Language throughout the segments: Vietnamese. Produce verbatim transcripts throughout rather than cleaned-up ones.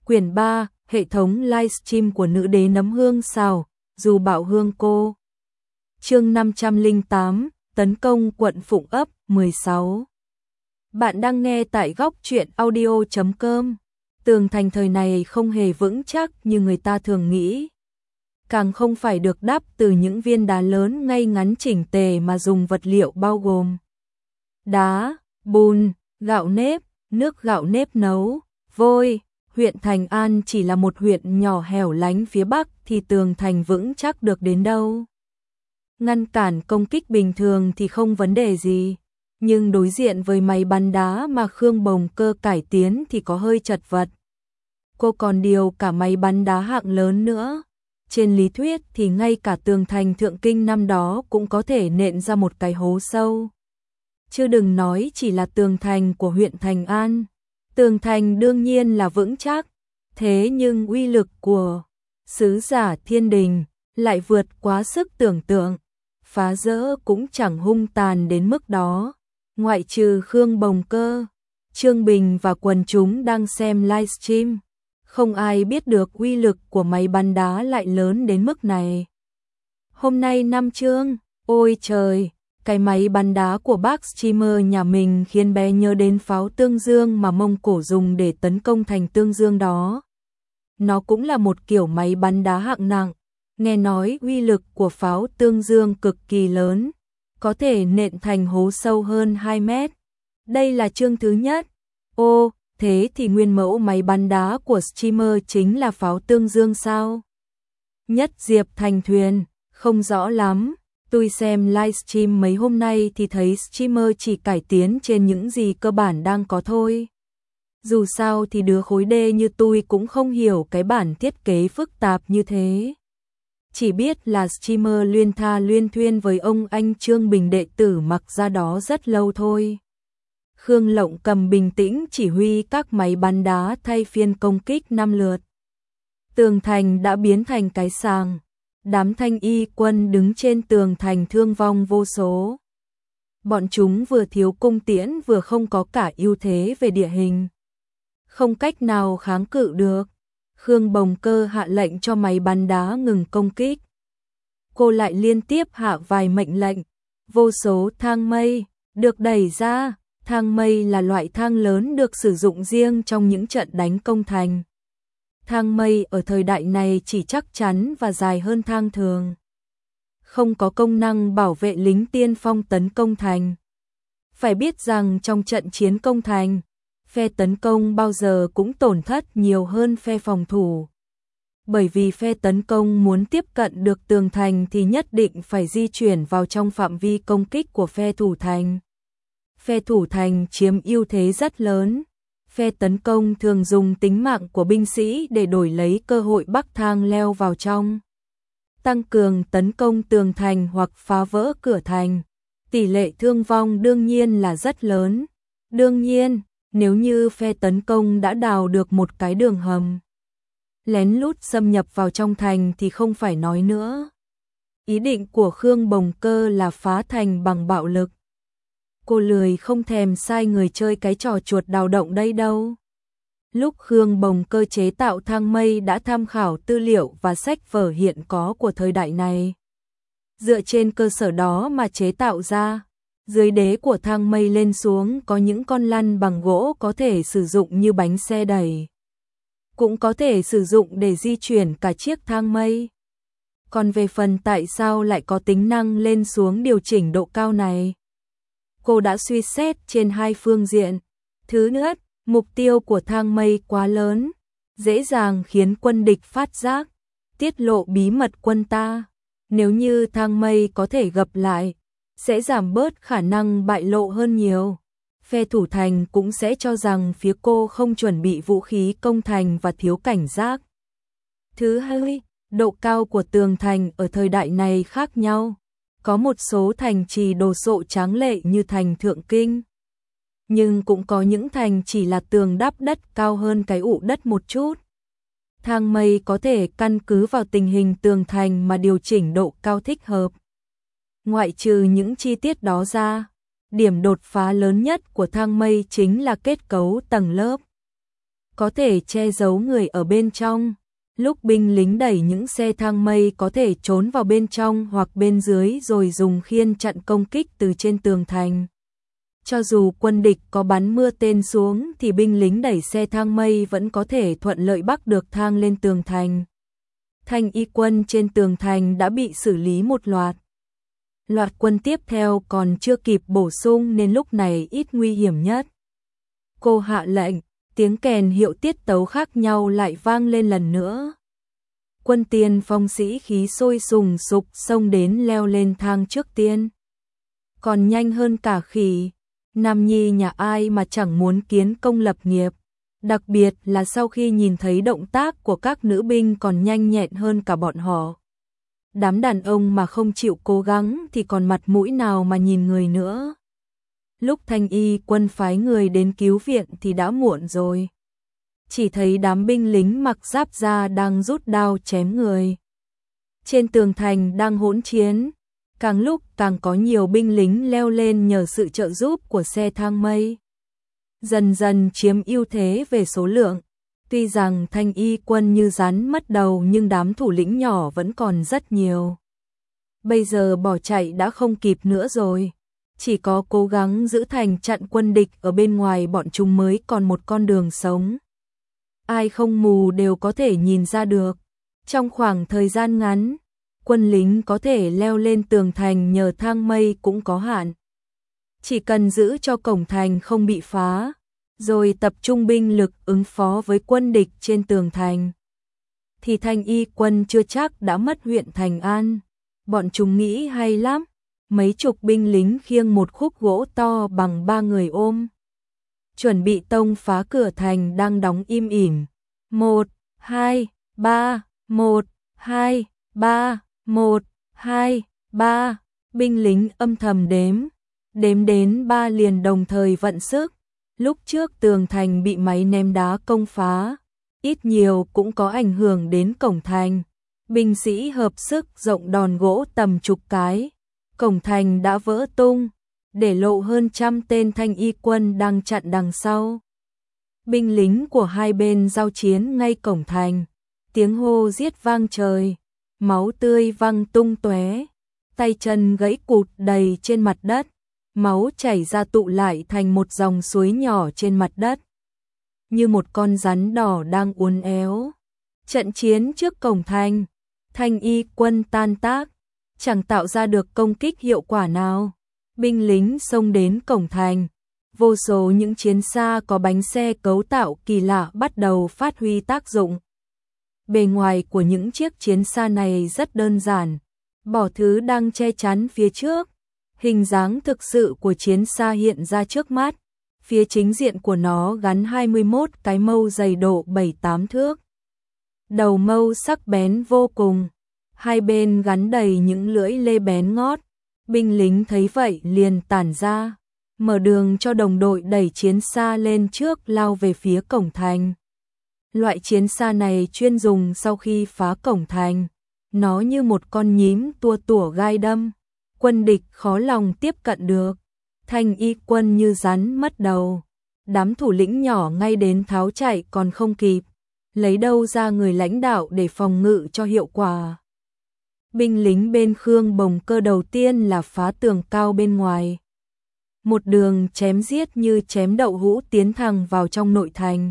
Quyển ba, hệ thống livestream của nữ đế nấm hương xào, dù bạo hương cô. Chương năm trăm lẻ tám, tấn công quận Phụng Ấp, mười sáu. Bạn đang nghe tại góc truyện audio chấm com. Tường thành thời này không hề vững chắc như người ta thường nghĩ. Càng không phải được đắp từ những viên đá lớn ngay ngắn chỉnh tề mà dùng vật liệu bao gồm đá, bùn, gạo nếp, nước gạo nếp nấu, vôi. Huyện Thành An chỉ là một huyện nhỏ hẻo lánh phía Bắc thì tường thành vững chắc được đến đâu. Ngăn cản công kích bình thường thì không vấn đề gì, nhưng đối diện với máy bắn đá mà Khương Bồng Cơ cải tiến thì có hơi chật vật. Cô còn điều cả máy bắn đá hạng lớn nữa. Trên lý thuyết thì ngay cả tường thành Thượng Kinh năm đó cũng có thể nện ra một cái hố sâu. Chứ đừng nói chỉ là tường thành của huyện Thành An. Tường thành đương nhiên là vững chắc, thế nhưng uy lực của sứ giả thiên đình lại vượt quá sức tưởng tượng, phá rỡ cũng chẳng hung tàn đến mức đó. Ngoại trừ Khương Bồng Cơ, Trương Bình và quần chúng đang xem livestream, không ai biết được uy lực của máy bắn đá lại lớn đến mức này. Hôm nay năm chương, ôi trời! Cái máy bắn đá của bác streamer nhà mình khiến bé nhớ đến pháo Tương Dương mà Mông Cổ dùng để tấn công thành Tương Dương đó. Nó cũng là một kiểu máy bắn đá hạng nặng. Nghe nói uy lực của pháo Tương Dương cực kỳ lớn, có thể nện thành hố sâu hơn hai mét. Đây là chương thứ nhất. Ô, thế thì nguyên mẫu máy bắn đá của streamer chính là pháo Tương Dương sao? Nhất Diệp Thành Thuyền, không rõ lắm. Tôi xem livestream mấy hôm nay thì thấy streamer chỉ cải tiến trên những gì cơ bản đang có thôi. Dù sao thì đứa khối D như tôi cũng không hiểu cái bản thiết kế phức tạp như thế. Chỉ biết là streamer luyên tha luyên thuyên với ông anh Trương Bình đệ tử mặc ra đó rất lâu thôi. Khương Lộng Cầm bình tĩnh chỉ huy các máy bắn đá thay phiên công kích năm lượt. Tường thành đã biến thành cái sàng. Đám thanh y quân đứng trên tường thành thương vong vô số. Bọn chúng vừa thiếu cung tiễn vừa không có cả ưu thế về địa hình. Không cách nào kháng cự được. Khương Bồng Cơ hạ lệnh cho máy bắn đá ngừng công kích. Cô lại liên tiếp hạ vài mệnh lệnh. Vô số thang mây được đẩy ra. Thang mây là loại thang lớn được sử dụng riêng trong những trận đánh công thành. Thang mây ở thời đại này chỉ chắc chắn và dài hơn thang thường. Không có công năng bảo vệ lính tiên phong tấn công thành. Phải biết rằng trong trận chiến công thành, phe tấn công bao giờ cũng tổn thất nhiều hơn phe phòng thủ. Bởi vì phe tấn công muốn tiếp cận được tường thành thì nhất định phải di chuyển vào trong phạm vi công kích của phe thủ thành. Phe thủ thành chiếm ưu thế rất lớn. Phe tấn công thường dùng tính mạng của binh sĩ để đổi lấy cơ hội bắc thang leo vào trong. Tăng cường tấn công tường thành hoặc phá vỡ cửa thành. Tỷ lệ thương vong đương nhiên là rất lớn. Đương nhiên, nếu như phe tấn công đã đào được một cái đường hầm, lén lút xâm nhập vào trong thành thì không phải nói nữa. Ý định của Khương Bồng Cơ là phá thành bằng bạo lực. Cô lười không thèm sai người chơi cái trò chuột đào động đây đâu. Lúc Khương Bồng Cơ chế tạo thang mây đã tham khảo tư liệu và sách vở hiện có của thời đại này. Dựa trên cơ sở đó mà chế tạo ra, dưới đế của thang mây lên xuống có những con lăn bằng gỗ có thể sử dụng như bánh xe đẩy. Cũng có thể sử dụng để di chuyển cả chiếc thang mây. Còn về phần tại sao lại có tính năng lên xuống điều chỉnh độ cao này, cô đã suy xét trên hai phương diện. Thứ nhất, mục tiêu của thang mây quá lớn, dễ dàng khiến quân địch phát giác, tiết lộ bí mật quân ta. Nếu như thang mây có thể gập lại, sẽ giảm bớt khả năng bại lộ hơn nhiều. Phe thủ thành cũng sẽ cho rằng phía cô không chuẩn bị vũ khí công thành và thiếu cảnh giác. Thứ hai, độ cao của tường thành ở thời đại này khác nhau. Có một số thành trì đồ sộ tráng lệ như thành Thượng Kinh. Nhưng cũng có những thành chỉ là tường đắp đất cao hơn cái ụ đất một chút. Thang mây có thể căn cứ vào tình hình tường thành mà điều chỉnh độ cao thích hợp. Ngoại trừ những chi tiết đó ra, điểm đột phá lớn nhất của thang mây chính là kết cấu tầng lớp. có thể che giấu người ở bên trong. Lúc binh lính đẩy những xe thang mây có thể trốn vào bên trong hoặc bên dưới rồi dùng khiên chặn công kích từ trên tường thành. Cho dù quân địch có bắn mưa tên xuống thì binh lính đẩy xe thang mây vẫn có thể thuận lợi bắc được thang lên tường thành. Thanh y quân trên tường thành đã bị xử lý một loạt. Loạt quân tiếp theo còn chưa kịp bổ sung nên lúc này ít nguy hiểm nhất. Cô hạ lệnh, tiếng kèn hiệu tiết tấu khác nhau lại vang lên lần nữa. Quân tiên phong sĩ khí sôi sùng sục xông đến leo lên thang trước tiên. Còn nhanh hơn cả khỉ, nam nhi nhà ai mà chẳng muốn kiến công lập nghiệp. Đặc biệt là sau khi nhìn thấy động tác của các nữ binh còn nhanh nhẹn hơn cả bọn họ. Đám đàn ông mà không chịu cố gắng thì còn mặt mũi nào mà nhìn người nữa. Lúc thanh y quân phái người đến cứu viện thì đã muộn rồi. Chỉ thấy đám binh lính mặc giáp da đang rút đao chém người. Trên tường thành đang hỗn chiến, càng lúc càng có nhiều binh lính leo lên nhờ sự trợ giúp của xe thang mây. Dần dần chiếm ưu thế về số lượng. Tuy rằng thanh y quân như rắn mất đầu nhưng đám thủ lĩnh nhỏ vẫn còn rất nhiều. Bây giờ bỏ chạy đã không kịp nữa rồi. Chỉ có cố gắng giữ thành chặn quân địch ở bên ngoài bọn chúng mới còn một con đường sống. Ai không mù đều có thể nhìn ra được. Trong khoảng thời gian ngắn, quân lính có thể leo lên tường thành nhờ thang mây cũng có hạn. Chỉ cần giữ cho cổng thành không bị phá, rồi tập trung binh lực ứng phó với quân địch trên tường thành, thì thanh y quân chưa chắc đã mất huyện Thành An. Bọn chúng nghĩ hay lắm. Mấy chục binh lính khiêng một khúc gỗ to bằng ba người ôm, chuẩn bị tông phá cửa thành đang đóng im ỉm. Một, hai, ba, một, hai, ba, một, hai, ba. Binh lính âm thầm đếm, đếm đến ba liền đồng thời vận sức. Lúc trước tường thành bị máy ném đá công phá, ít nhiều cũng có ảnh hưởng đến cổng thành. Binh sĩ hợp sức rộng đòn gỗ tầm chục cái. Cổng thành đã vỡ tung, để lộ hơn trăm tên thanh y quân đang chặn đằng sau. Binh lính của hai bên giao chiến ngay cổng thành, tiếng hô giết vang trời, máu tươi văng tung tóe, tay chân gãy cụt đầy trên mặt đất, máu chảy ra tụ lại thành một dòng suối nhỏ trên mặt đất, như một con rắn đỏ đang uốn éo. Trận chiến trước cổng thành, thanh y quân tan tác, chẳng tạo ra được công kích hiệu quả nào. Binh lính xông đến cổng thành, vô số những chiến xa có bánh xe cấu tạo kỳ lạ bắt đầu phát huy tác dụng. Bề ngoài của những chiếc chiến xa này rất đơn giản, bỏ thứ đang che chắn phía trước. Hình dáng thực sự của chiến xa hiện ra trước mắt. Phía chính diện của nó gắn hai mươi mốt cái mâu dày độ bảy tám thước. Đầu mâu sắc bén vô cùng. Hai bên gắn đầy những lưỡi lê bén ngót. Binh lính thấy vậy liền tản ra, mở đường cho đồng đội đẩy chiến xa lên trước lao về phía cổng thành. Loại chiến xa này chuyên dùng sau khi phá cổng thành. Nó như một con nhím tua tủa gai đâm. Quân địch khó lòng tiếp cận được. Thanh y quân như rắn mất đầu. Đám thủ lĩnh nhỏ ngay đến tháo chạy còn không kịp. Lấy đâu ra người lãnh đạo để phòng ngự cho hiệu quả. Binh lính bên Khương Bồng Cơ đầu tiên là phá tường cao bên ngoài. Một đường chém giết như chém đậu hũ tiến thẳng vào trong nội thành.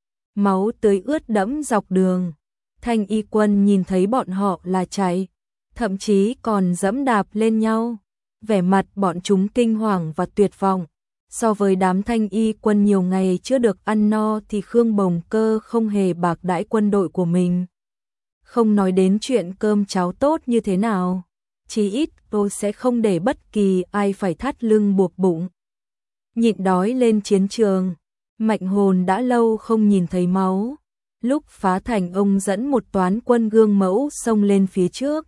Máu tươi ướt đẫm dọc đường. Thanh y quân nhìn thấy bọn họ là chạy, thậm chí còn dẫm đạp lên nhau. Vẻ mặt bọn chúng kinh hoàng và tuyệt vọng. So với đám thanh y quân nhiều ngày chưa được ăn no thì Khương Bồng Cơ không hề bạc đãi quân đội của mình. Không nói đến chuyện cơm cháo tốt như thế nào, chí ít tôi sẽ không để bất kỳ ai phải thắt lưng buộc bụng. Nhịn đói lên chiến trường, Mạnh Hồn đã lâu không nhìn thấy máu. Lúc phá thành ông dẫn một toán quân gương mẫu xông lên phía trước.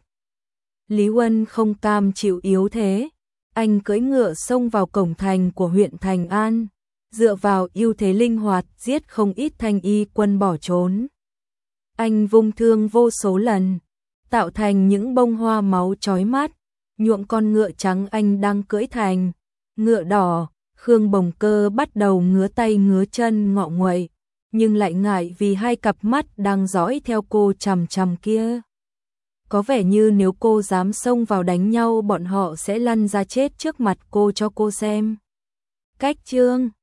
Lý Huân không cam chịu yếu thế, anh cưỡi ngựa xông vào cổng thành của huyện Thành An, dựa vào ưu thế linh hoạt giết không ít thanh y quân bỏ trốn. Anh vung thương vô số lần, tạo thành những bông hoa máu chói mắt, nhuộm con ngựa trắng anh đang cưỡi thành ngựa đỏ. Khương Bồng Cơ bắt đầu ngứa tay ngứa chân ngọ nguậy, nhưng lại ngại vì hai cặp mắt đang dõi theo cô chằm chằm kia. Có vẻ như nếu cô dám xông vào đánh nhau bọn họ sẽ lăn ra chết trước mặt cô cho cô xem. Cách chương